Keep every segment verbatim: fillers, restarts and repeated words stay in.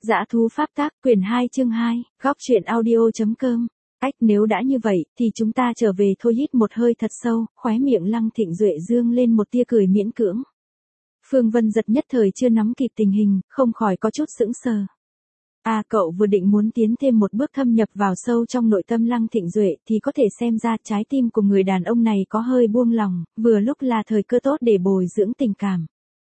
Dã thú pháp tác, quyển hai chương hai, góc truyện audio.com. Ách, nếu đã như vậy, thì chúng ta trở về thôi. Hít một hơi thật sâu, khóe miệng Lăng Thịnh Duệ dương lên một tia cười miễn cưỡng. Phương Vân Giật nhất thời chưa nắm kịp tình hình, không khỏi có chút sững sờ. À, cậu vừa định muốn tiến thêm một bước thâm nhập vào sâu trong nội tâm Lăng Thịnh Duệ thì có thể xem ra trái tim của người đàn ông này có hơi buông lòng, vừa lúc là thời cơ tốt để bồi dưỡng tình cảm.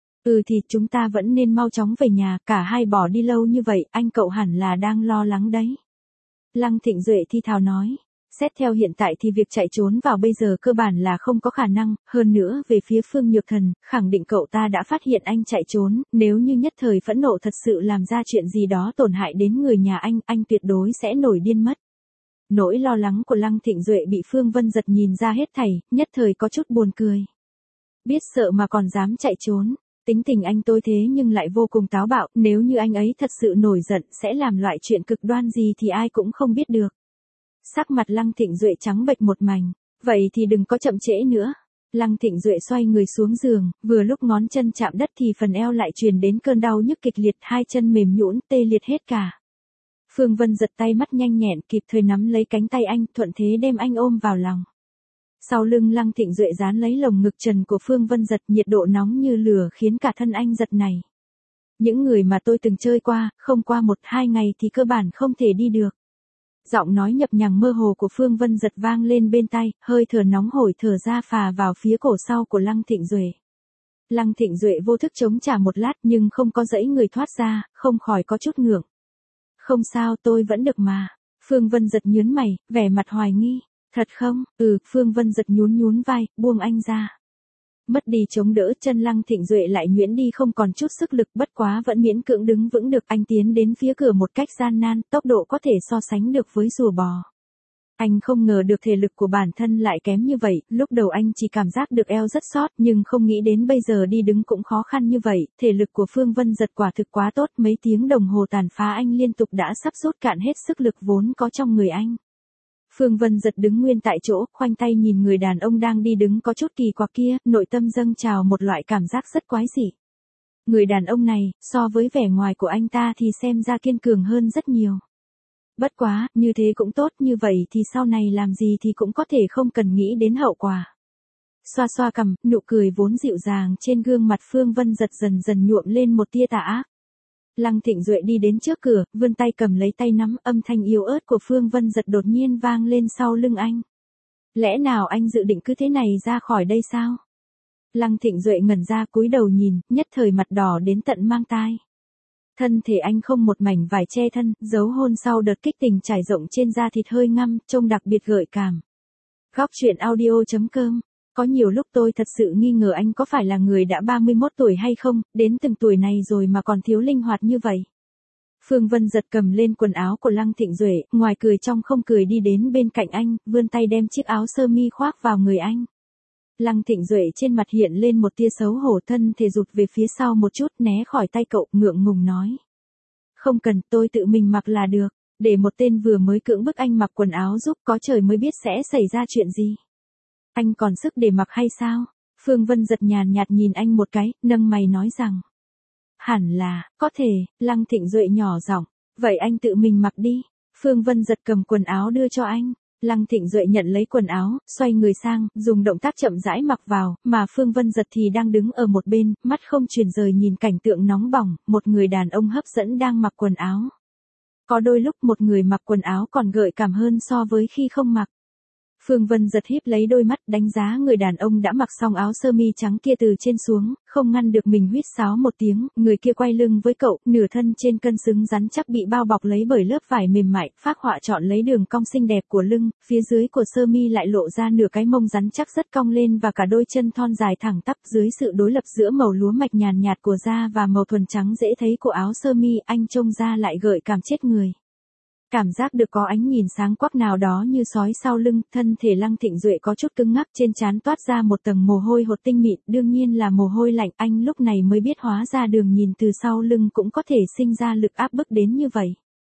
Ừ thì chúng ta vẫn nên mau chóng về nhà, cả hai bỏ đi lâu như vậy, anh cậu hẳn là đang lo lắng đấy. Lăng Thịnh Duệ thi thào nói, xét theo hiện tại thì việc chạy trốn vào bây giờ cơ bản là không có khả năng, hơn nữa về phía Phương Nhược Thần, khẳng định cậu ta đã phát hiện anh chạy trốn, nếu như nhất thời phẫn nộ thật sự làm ra chuyện gì đó tổn hại đến người nhà anh, anh tuyệt đối sẽ nổi điên mất. Nỗi lo lắng của Lăng Thịnh Duệ bị Phương Vân Giật nhìn ra hết thảy, nhất thời có chút buồn cười. Biết sợ mà còn dám chạy trốn. Tính tình anh tôi thế nhưng lại vô cùng táo bạo, nếu như anh ấy thật sự nổi giận sẽ làm loại chuyện cực đoan gì thì ai cũng không biết được. Sắc mặt Lăng Thịnh Duệ trắng bệch một mảnh, vậy thì đừng có chậm trễ nữa. Lăng Thịnh Duệ xoay người xuống giường, vừa lúc ngón chân chạm đất thì phần eo lại truyền đến cơn đau nhức kịch liệt, hai chân mềm nhũn tê liệt hết cả. Phương Vân Giật tay mắt nhanh nhẹn kịp thời nắm lấy cánh tay anh, thuận thế đem anh ôm vào lòng. Sau lưng Lăng Thịnh Duệ dán lấy lồng ngực trần của Phương Vân Giật, nhiệt độ nóng như lửa khiến cả thân anh giật này. Những người mà tôi từng chơi qua, không qua một hai ngày thì cơ bản không thể đi được. Giọng nói nhập nhằng mơ hồ của Phương Vân Giật vang lên bên tai, hơi thở nóng hổi thở ra phà vào phía cổ sau của Lăng Thịnh Duệ. Lăng Thịnh Duệ vô thức chống trả một lát nhưng không có dãy người thoát ra, không khỏi có chút ngượng. Không sao, tôi vẫn được mà. Phương Vân Giật nhớn mày, vẻ mặt hoài nghi. Thật không? Ừ, Phương Vân Giật nhún nhún vai, buông anh ra. Mất đi chống đỡ, chân Lăng Thịnh Duệ lại nhuyễn đi không còn chút sức lực, bất quá vẫn miễn cưỡng đứng vững được. Anh tiến đến phía cửa một cách gian nan, tốc độ có thể so sánh được với rùa bò. Anh không ngờ được thể lực của bản thân lại kém như vậy, lúc đầu anh chỉ cảm giác được eo rất sót nhưng không nghĩ đến bây giờ đi đứng cũng khó khăn như vậy. Thể lực của Phương Vân Giật quả thực quá tốt, mấy tiếng đồng hồ tàn phá anh liên tục đã sắp rút cạn hết sức lực vốn có trong người anh. Phương Vân Giật đứng nguyên tại chỗ, khoanh tay nhìn người đàn ông đang đi đứng có chút kỳ quặc kia, nội tâm dâng trào một loại cảm giác rất quái dị. Người đàn ông này, so với vẻ ngoài của anh ta thì xem ra kiên cường hơn rất nhiều. Bất quá, như thế cũng tốt, như vậy thì sau này làm gì thì cũng có thể không cần nghĩ đến hậu quả. Xoa xoa cằm, nụ cười vốn dịu dàng trên gương mặt Phương Vân Giật dần dần nhuộm lên một tia tà ác. Lăng Thịnh Duệ đi đến trước cửa, vươn tay cầm lấy tay nắm, âm thanh yếu ớt của Phương Vân Giật đột nhiên vang lên sau lưng anh. Lẽ nào anh dự định cứ thế này ra khỏi đây sao? Lăng Thịnh Duệ ngẩn ra cúi đầu nhìn, nhất thời mặt đỏ đến tận mang tai. Thân thể anh không một mảnh vải che thân, dấu hôn sau đợt kích tình trải rộng trên da thịt hơi ngăm, trông đặc biệt gợi cảm. Góc truyện audio.com. Có nhiều lúc tôi thật sự nghi ngờ anh có phải là người đã ba mươi mốt tuổi hay không, đến từng tuổi này rồi mà còn thiếu linh hoạt như vậy. Phương Vân Giật cầm lên quần áo của Lăng Thịnh Duệ, ngoài cười trong không cười đi đến bên cạnh anh, vươn tay đem chiếc áo sơ mi khoác vào người anh. Lăng Thịnh Duệ trên mặt hiện lên một tia xấu hổ, thân thể rụt về phía sau một chút, né khỏi tay cậu, ngượng ngùng nói. Không cần, tôi tự mình mặc là được, để một tên vừa mới cưỡng bức anh mặc quần áo giúp, có trời mới biết sẽ xảy ra chuyện gì. Anh còn sức để mặc hay sao? Phương Vân Giật nhàn nhạt nhìn anh một cái, nâng mày nói rằng. Hẳn là, có thể. Lăng Thịnh Duệ nhỏ giọng. Vậy anh tự mình mặc đi. Phương Vân Giật cầm quần áo đưa cho anh. Lăng Thịnh Duệ nhận lấy quần áo, xoay người sang, dùng động tác chậm rãi mặc vào, mà Phương Vân Giật thì đang đứng ở một bên, mắt không chuyển rời nhìn cảnh tượng nóng bỏng, một người đàn ông hấp dẫn đang mặc quần áo. Có đôi lúc một người mặc quần áo còn gợi cảm hơn so với khi không mặc. Phương Vân Giật híp lấy đôi mắt đánh giá người đàn ông đã mặc xong áo sơ mi trắng kia từ trên xuống, không ngăn được mình huýt sáo một tiếng, người kia quay lưng với cậu, nửa thân trên cân xứng rắn chắc bị bao bọc lấy bởi lớp vải mềm mại, phác họa trọn lấy đường cong xinh đẹp của lưng, phía dưới của sơ mi lại lộ ra nửa cái mông rắn chắc rất cong lên và cả đôi chân thon dài thẳng tắp. Dưới sự đối lập giữa màu lúa mạch nhàn nhạt của da và màu thuần trắng dễ thấy của áo sơ mi, anh trông ra lại gợi cảm chết người. Cảm giác được có ánh nhìn sáng quắc nào đó như sói sau lưng, thân thể Lăng Thịnh Duệ có chút cứng ngắc, trên trán toát ra một tầng mồ hôi hột tinh mịn, đương nhiên là mồ hôi lạnh. Anh lúc này mới biết hóa ra đường nhìn từ sau lưng cũng có thể sinh ra lực áp bức đến như vậy.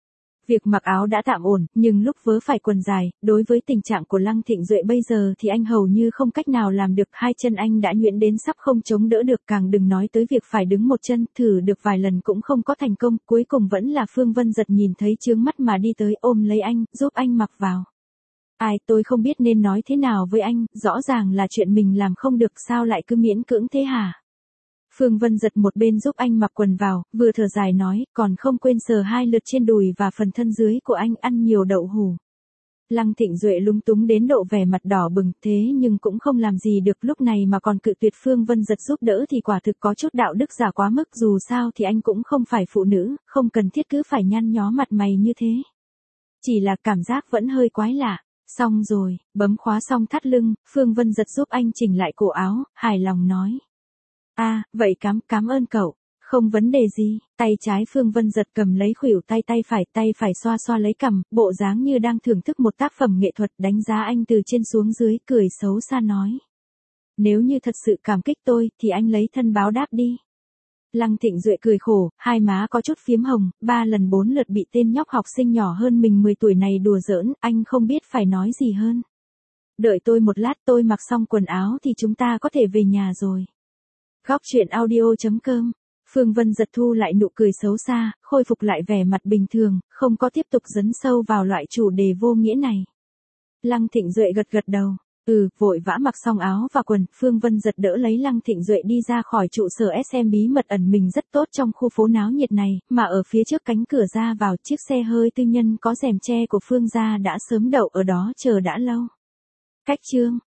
Việc mặc áo đã tạm ổn, nhưng lúc vớ phải quần dài, đối với tình trạng của Lăng Thịnh Duệ bây giờ thì anh hầu như không cách nào làm được, hai chân anh đã nhuyễn đến sắp không chống đỡ được, càng đừng nói tới việc phải đứng một chân, thử được vài lần cũng không có thành công, cuối cùng vẫn là Phương Vân Giật nhìn thấy chướng mắt mà đi tới ôm lấy anh, giúp anh mặc vào. Ai, tôi không biết nên nói thế nào với anh, rõ ràng là chuyện mình làm không được, sao lại cứ miễn cưỡng thế hả? Phương Vân Giật một bên giúp anh mặc quần vào, vừa thở dài nói, còn không quên sờ hai lượt trên đùi và phần thân dưới của anh, ăn nhiều đậu hủ. Lăng Thịnh Duệ lúng túng đến độ vẻ mặt đỏ bừng, thế nhưng cũng không làm gì được, lúc này mà còn cự tuyệt Phương Vân Giật giúp đỡ thì quả thực có chút đạo đức giả quá mức, dù sao thì anh cũng không phải phụ nữ, không cần thiết cứ phải nhăn nhó mặt mày như thế. Chỉ là cảm giác vẫn hơi quái lạ. Xong rồi, bấm khóa xong thắt lưng, Phương Vân Giật giúp anh chỉnh lại cổ áo, hài lòng nói. À, vậy cám, cám ơn cậu, không vấn đề gì. Tay trái Phương Vân Giật cầm lấy khuỷu tay, tay phải, tay phải xoa xoa lấy cằm, bộ dáng như đang thưởng thức một tác phẩm nghệ thuật, đánh giá anh từ trên xuống dưới, cười xấu xa nói. Nếu như thật sự cảm kích tôi, thì anh lấy thân báo đáp đi. Lăng Thịnh Duệ cười khổ, hai má có chút phiếm hồng, ba lần bốn lượt bị tên nhóc học sinh nhỏ hơn mình mười tuổi này đùa giỡn, anh không biết phải nói gì hơn. Đợi tôi một lát, tôi mặc xong quần áo thì chúng ta có thể về nhà rồi. Góc truyện audio chấm com. Phương Vân Giật thu lại nụ cười xấu xa, khôi phục lại vẻ mặt bình thường, không có tiếp tục dấn sâu vào loại chủ đề vô nghĩa này. Lăng Thịnh Duệ gật gật đầu. Ừ, vội vã mặc xong áo và quần, Phương Vân Giật đỡ lấy Lăng Thịnh Duệ đi ra khỏi trụ sở ét em bí mật ẩn mình rất tốt trong khu phố náo nhiệt này, mà ở phía trước cánh cửa ra vào, chiếc xe hơi tư nhân có rèm che của Phương gia đã sớm đậu ở đó chờ đã lâu. Cách chương